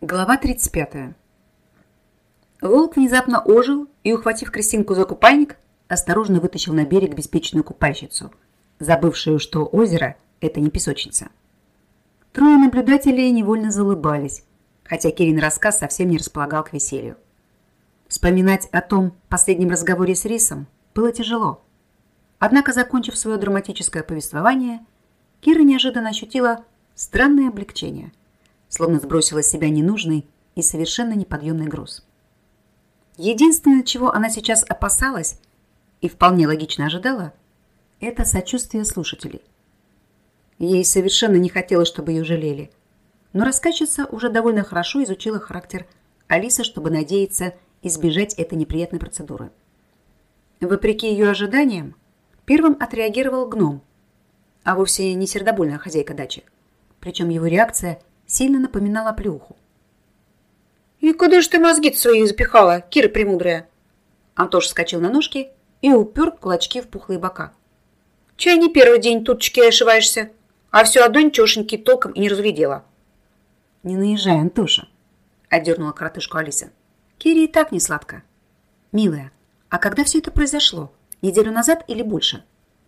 Глава 35. Волк внезапно ожил и, ухватив Кристинку за купальник, осторожно вытащил на берег беспечную купальщицу, забывшую, что озеро – это не песочница. Трое наблюдателей невольно заулыбались, хотя Кирин рассказ совсем не располагал к веселью. Вспоминать о том последнем разговоре с Рисом было тяжело. Однако, закончив свое драматическое повествование, Кира неожиданно ощутила странное облегчение – словно сбросила с себя ненужный и совершенно неподъемный груз. Единственное, чего она сейчас опасалась и вполне логично ожидала, это сочувствие слушателей. Ей совершенно не хотелось, чтобы ее жалели, но рассказчица уже довольно хорошо изучила характер Алисы, чтобы надеяться избежать этой неприятной процедуры. Вопреки ее ожиданиям, первым отреагировал гном, а вовсе не сердобольная хозяйка дачи. Причем его реакция сильно напоминала плюху. «И куда же ты мозги свои запихала, Кира Премудрая?» Антош вскочил на ножки и упер кулачки в пухлые бока. «Чай не первый день туточки ошиваешься, а все одно ничегошеньки толком и не разглядела». «Не наезжай, Антоша», — отдернула коротышку Алиса. «Кире и так не сладко. Милая, а когда все это произошло? Неделю назад или больше?»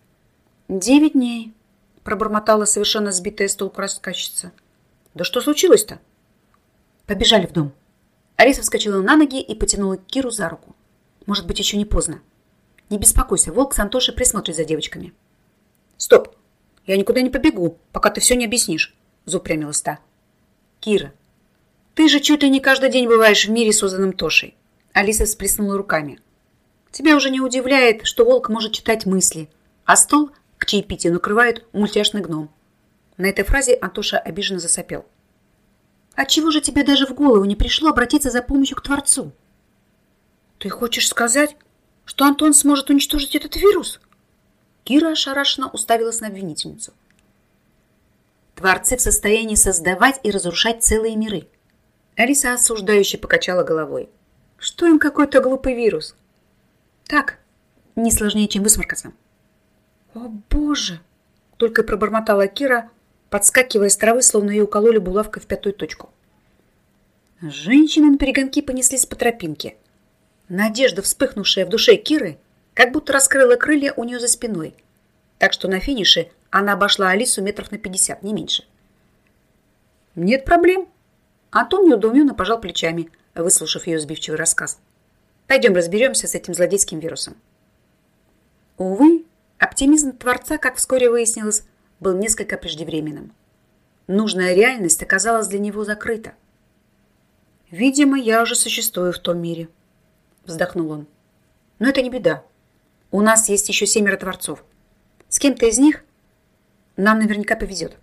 9 дней», — пробормотала совершенно сбитая с толку рассказчица. «Да что случилось-то?» Побежали в дом. Алиса вскочила на ноги и потянула Киру за руку. «Может быть, еще не поздно. Не беспокойся, волк с Антошей присмотрит за девочками». «Стоп! Я никуда не побегу, пока ты все не объяснишь», — заупрямилась та. «Кира, ты же чуть ли не каждый день бываешь в мире, созданном Тошей». Алиса всплеснула руками. «Тебя уже не удивляет, что волк может читать мысли, а стол к чаепитию накрывает мультяшный гном». На этой фразе Антоша обиженно засопел. «Отчего же тебе даже в голову не пришло обратиться за помощью к Творцу?» «Ты хочешь сказать, что Антон сможет уничтожить этот вирус?» Кира ошарашенно уставилась на обвинительницу. «Творцы в состоянии создавать и разрушать целые миры». Алиса осуждающе покачала головой. «Что им какой-то глупый вирус?» «Так, не сложнее, чем высморкаться». «О, Боже!» — только пробормотала Кира, подскакивая с травы, словно ее укололи булавкой в пятую точку. Женщины наперегонки понеслись по тропинке. Надежда, вспыхнувшая в душе Киры, как будто раскрыла крылья у нее за спиной, так что на финише она обошла Алису метров на 50, не меньше. «Нет проблем». Антон недоуменно пожал плечами, выслушав ее сбивчивый рассказ. «Пойдем разберемся с этим злодейским вирусом». Увы, оптимизм Творца, как вскоре выяснилось, был несколько преждевременным. Нужная реальность оказалась для него закрыта. «Видимо, я уже существую в том мире», — вздохнул он. «Но это не беда. У нас есть еще 7 творцов. С кем-то из них нам наверняка повезет».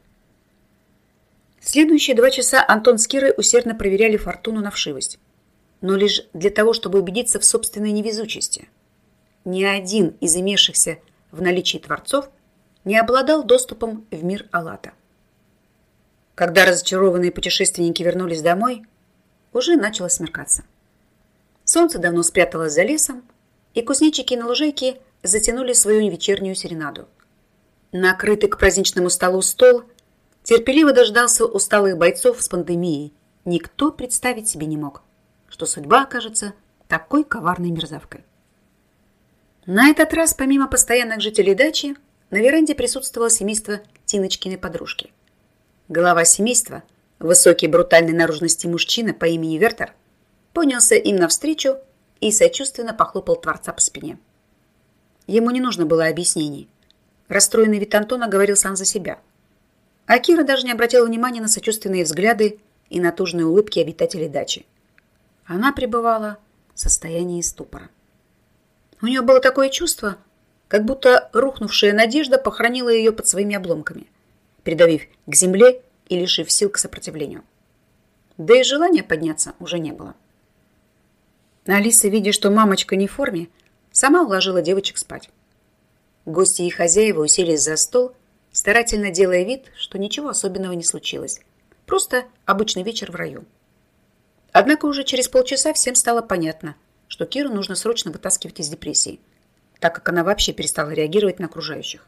В следующие 2 часа Антон с Кирой усердно проверяли фортуну на вшивость, но лишь для того, чтобы убедиться в собственной невезучести. Ни один из имевшихся в наличии творцов не обладал доступом в мир Алата. Когда разочарованные путешественники вернулись домой, уже начало смеркаться. Солнце давно спряталось за лесом, и кузнечики на лужайке затянули свою вечернюю серенаду. Накрытый к праздничному столу стол терпеливо дождался усталых бойцов с пандемией. Никто представить себе не мог, что судьба окажется такой коварной мерзавкой. На этот раз, помимо постоянных жителей дачи, на веранде присутствовало семейство Тиночкиной подружки. Глава семейства, высокий брутальной наружности мужчина по имени Вертер, поднялся им навстречу и сочувственно похлопал Творца по спине. Ему не нужно было объяснений. Расстроенный вид Антона говорил сам за себя. А Кира даже не обратила внимания на сочувственные взгляды и натужные улыбки обитателей дачи. Она пребывала в состоянии ступора. У нее было такое чувство, как будто рухнувшая надежда похоронила ее под своими обломками, придавив к земле и лишив сил к сопротивлению. Да и желания подняться уже не было. Алиса, видя, что мамочка не в форме, сама уложила девочек спать. Гости и хозяева уселись за стол, старательно делая вид, что ничего особенного не случилось. Просто обычный вечер в раю. Однако уже через полчаса всем стало понятно, что Киру нужно срочно вытаскивать из депрессии, так как она вообще перестала реагировать на окружающих.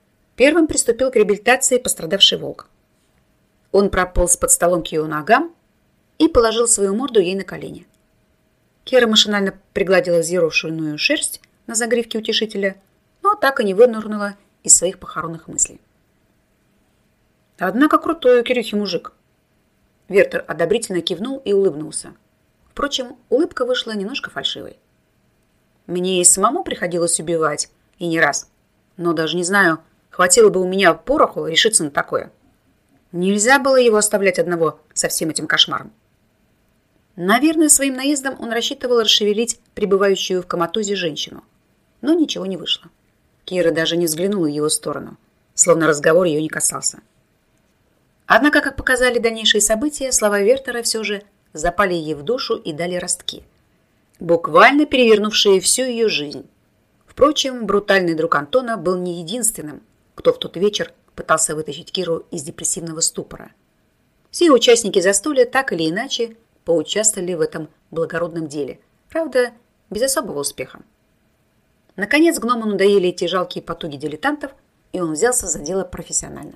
Первым приступил к реабилитации пострадавший волк. Он прополз под столом к ее ногам и положил свою морду ей на колени. Кира машинально пригладила взъерошенную шерсть на загривке утешителя, но так и не вынырнула из своих похоронных мыслей. Однако крутой у Кирюхи мужик. Вертер одобрительно кивнул и улыбнулся. Впрочем, улыбка вышла немножко фальшивой. Мне и самому приходилось убивать, и не раз. Но даже не знаю, хватило бы у меня пороху решиться на такое. Нельзя было его оставлять одного со всем этим кошмаром. Наверное, своим наездом он рассчитывал расшевелить пребывающую в коматозе женщину. Но ничего не вышло. Кира даже не взглянула в его сторону, словно разговор ее не касался. Однако, как показали дальнейшие события, слова Вертера все же запали ей в душу и дали ростки, буквально перевернувшие всю ее жизнь. Впрочем, брутальный друг Антона был не единственным, кто в тот вечер пытался вытащить Киру из депрессивного ступора. Все участники застолья так или иначе поучаствовали в этом благородном деле, правда, без особого успеха. Наконец гному надоели эти жалкие потуги дилетантов, и он взялся за дело профессионально.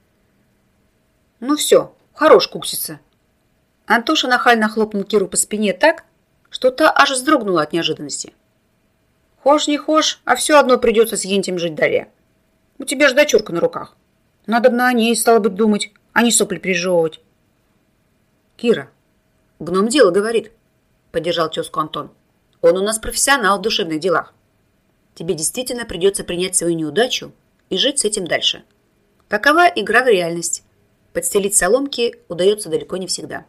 «Ну все, хорош кукситься». Антоша нахально хлопнул Киру по спине так, что та аж вздрогнула от неожиданности. «Хошь не хошь, а все одно придется с Ентем жить далее. У тебя ж дочурка на руках. Надо бы на ней, стало быть, думать, а не сопли пережевывать». «Кира, гном дело говорит», — поддержал тезку Антон. «Он у нас профессионал в душевных делах. Тебе действительно придется принять свою неудачу и жить с этим дальше. Такова игра в реальность. Подстелить соломки удается далеко не всегда».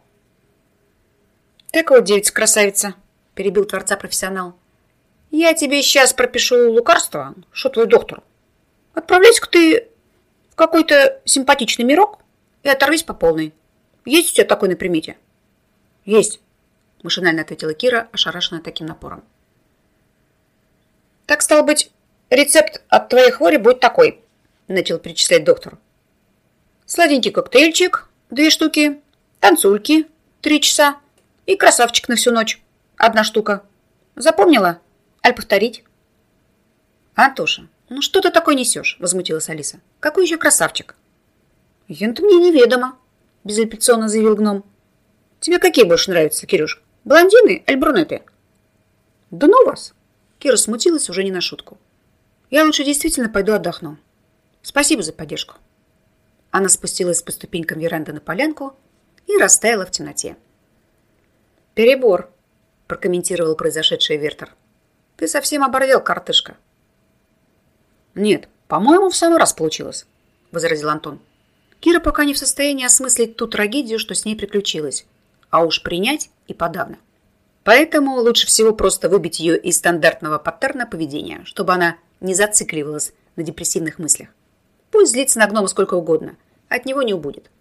«Так вот, девица-красавица», — перебил творца профессионал. «Я тебе сейчас пропишу лекарство, что твой доктор. Отправляйся-ка ты в какой-то симпатичный мирок и оторвись по полной. Есть у тебя такой на примете?» «Есть», — машинально ответила Кира, ошарашенная таким напором. «Так, стало быть, рецепт от твоей хвори будет такой», — начал перечислять доктор. «Сладенький коктейльчик, 2 штуки, танцульки, 3 часа и красавчик на всю ночь, 1 штука. Запомнила? Аль повторить?» «Антоша, ну что ты такой несешь?» — возмутилась Алиса. «Какой еще красавчик?» «Это мне неведомо», — безапелляционно заявил гном. «Тебе какие больше нравятся, Кирюш? Блондины аль брюнеты?» «Да ну вас!» Кира смутилась уже не на шутку. «Я лучше действительно пойду отдохну. Спасибо за поддержку». Она спустилась по ступенькам веранды на полянку и растаяла в темноте. «Перебор», — прокомментировал произошедшее Вертер. «Ты совсем оборвел, коротышка». «Нет, по-моему, в самый раз получилось», — возразил Антон. «Кира пока не в состоянии осмыслить ту трагедию, что с ней приключилось, а уж принять и подавно. Поэтому лучше всего просто выбить ее из стандартного паттерна поведения, чтобы она не зацикливалась на депрессивных мыслях. Пусть злится на гнома сколько угодно, от него не убудет.